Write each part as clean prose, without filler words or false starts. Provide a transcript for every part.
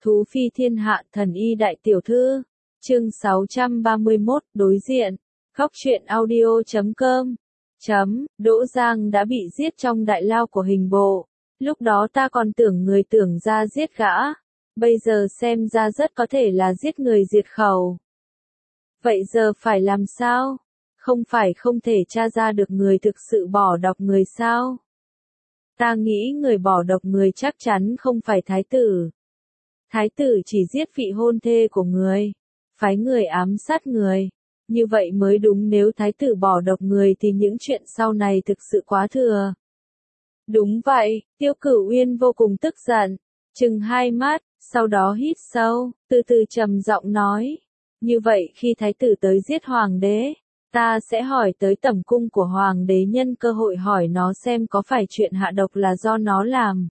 Thú phi thiên hạ thần y đại tiểu thư. Chương 631 đối diện. Góc truyện audio.com. Đỗ Giang đã bị giết trong đại lao của hình bộ. Lúc đó ta còn tưởng người tưởng ra giết gã. Bây giờ xem ra rất có thể là giết người diệt khẩu. Vậy giờ phải làm sao? Không phải không thể tra ra được người thực sự bỏ độc người sao? Ta nghĩ người bỏ độc người chắc chắn không phải thái tử. Thái tử chỉ giết vị hôn thê của người, phái người ám sát người. Như vậy mới đúng, nếu thái tử bỏ độc người thì những chuyện sau này thực sự quá thừa. Đúng vậy, Tiêu Cửu Uyên vô cùng tức giận, trừng hai mắt, sau đó hít sâu, từ từ trầm giọng nói. Như vậy khi thái tử tới giết hoàng đế, ta sẽ hỏi tới tẩm cung của hoàng đế, nhân cơ hội hỏi nó xem có phải chuyện hạ độc là do nó làm.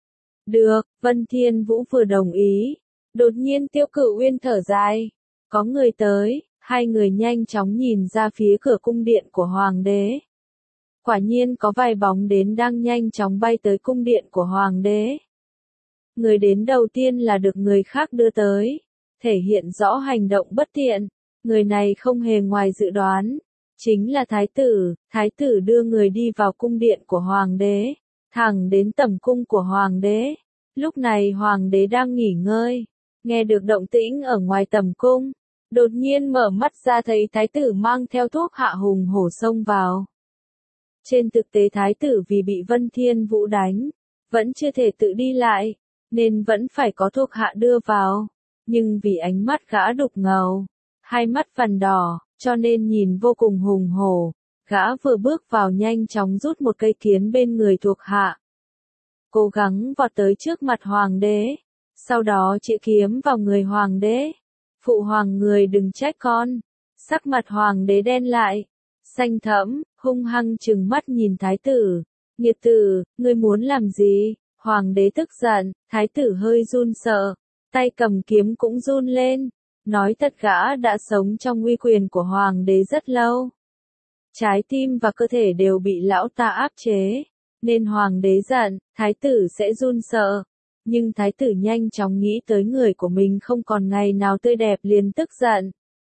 Được, Vân Thiên Vũ vừa đồng ý. Đột nhiên Tiêu Cửu Uyên thở dài. Có người tới, hai người nhanh chóng nhìn ra phía cửa cung điện của hoàng đế. Quả nhiên có vài bóng đến đang nhanh chóng bay tới cung điện của hoàng đế. Người đến đầu tiên là được người khác đưa tới, thể hiện rõ hành động bất thiện. Người này không hề ngoài dự đoán, chính là thái tử. Thái tử đưa người đi vào cung điện của hoàng đế, thẳng đến tẩm cung của hoàng đế. Lúc này hoàng đế đang nghỉ ngơi, nghe được động tĩnh ở ngoài tẩm cung, đột nhiên mở mắt ra thấy thái tử mang theo thuốc hạ hùng hổ xông vào. Trên thực tế thái tử vì bị Vân Thiên Vũ đánh, vẫn chưa thể tự đi lại, nên vẫn phải có thuộc hạ đưa vào. Nhưng vì ánh mắt gã đục ngầu, hai mắt vằn đỏ, cho nên nhìn vô cùng hùng hổ. Gã vừa bước vào nhanh chóng rút một cây kiếm bên người thuộc hạ, cố gắng vọt tới trước mặt hoàng đế, sau đó chĩa kiếm vào người hoàng đế. Phụ hoàng, người đừng trách con. Sắc mặt hoàng đế đen lại, xanh thẫm, hung hăng trừng mắt nhìn thái tử. Nghiệt tử, ngươi muốn làm gì? Hoàng đế tức giận, thái tử hơi run sợ, tay cầm kiếm cũng run lên. Nói thật, gã đã sống trong uy quyền của hoàng đế rất lâu. Trái tim và cơ thể đều bị lão ta áp chế, nên hoàng đế giận, thái tử sẽ run sợ. Nhưng thái tử nhanh chóng nghĩ tới người của mình không còn ngày nào tươi đẹp liền tức giận.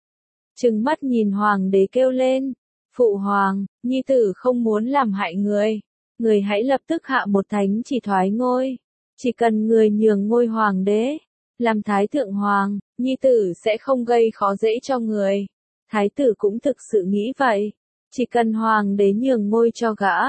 Trừng mắt nhìn hoàng đế kêu lên, phụ hoàng, nhi tử không muốn làm hại người. Người hãy lập tức hạ một thánh chỉ thoái ngôi. Chỉ cần người nhường ngôi hoàng đế, làm thái thượng hoàng, nhi tử sẽ không gây khó dễ cho người. Thái tử cũng thực sự nghĩ vậy. Chỉ cần hoàng đế nhường ngôi cho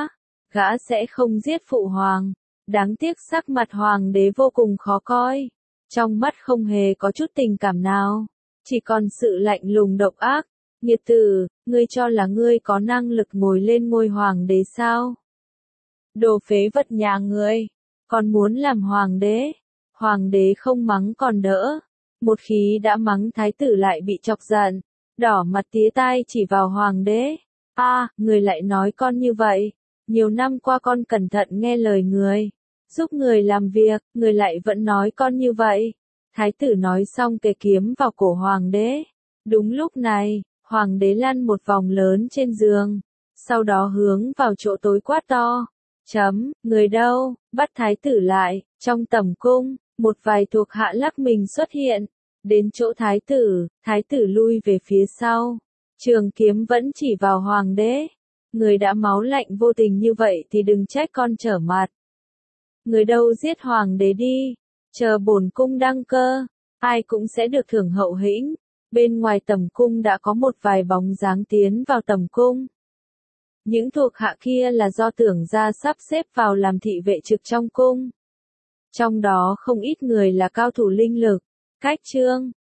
gã sẽ không giết phụ hoàng. Đáng tiếc sắc mặt hoàng đế vô cùng khó coi. Trong mắt không hề có chút tình cảm nào, chỉ còn sự lạnh lùng độc ác. Nghiệt tử, ngươi cho là ngươi có năng lực ngồi lên ngôi hoàng đế sao? Đồ phế vật nhà ngươi, còn muốn làm hoàng đế? Hoàng đế không mắng còn đỡ, một khi đã mắng thái tử lại bị chọc giận, đỏ mặt tía tai chỉ vào hoàng đế. Người lại nói con như vậy. Nhiều năm qua con cẩn thận nghe lời người, giúp người làm việc, người lại vẫn nói con như vậy. Thái tử nói xong kề kiếm vào cổ hoàng đế. Đúng lúc này, hoàng đế lăn một vòng lớn trên giường, sau đó hướng vào chỗ tối quát to. Người đâu, bắt thái tử lại. Trong tẩm cung, một vài thuộc hạ lắc mình xuất hiện, đến chỗ thái tử lui về phía sau. Trường kiếm vẫn chỉ vào hoàng đế. Người đã máu lạnh vô tình như vậy thì đừng trách con trở mặt. Người đâu giết hoàng đế đi, chờ bổn cung đăng cơ, ai cũng sẽ được thưởng hậu hĩnh. Bên ngoài tẩm cung đã có một vài bóng dáng tiến vào tẩm cung. Những thuộc hạ kia là do tưởng gia sắp xếp vào làm thị vệ trực trong cung. Trong đó không ít người là cao thủ linh lực. Cách Trương,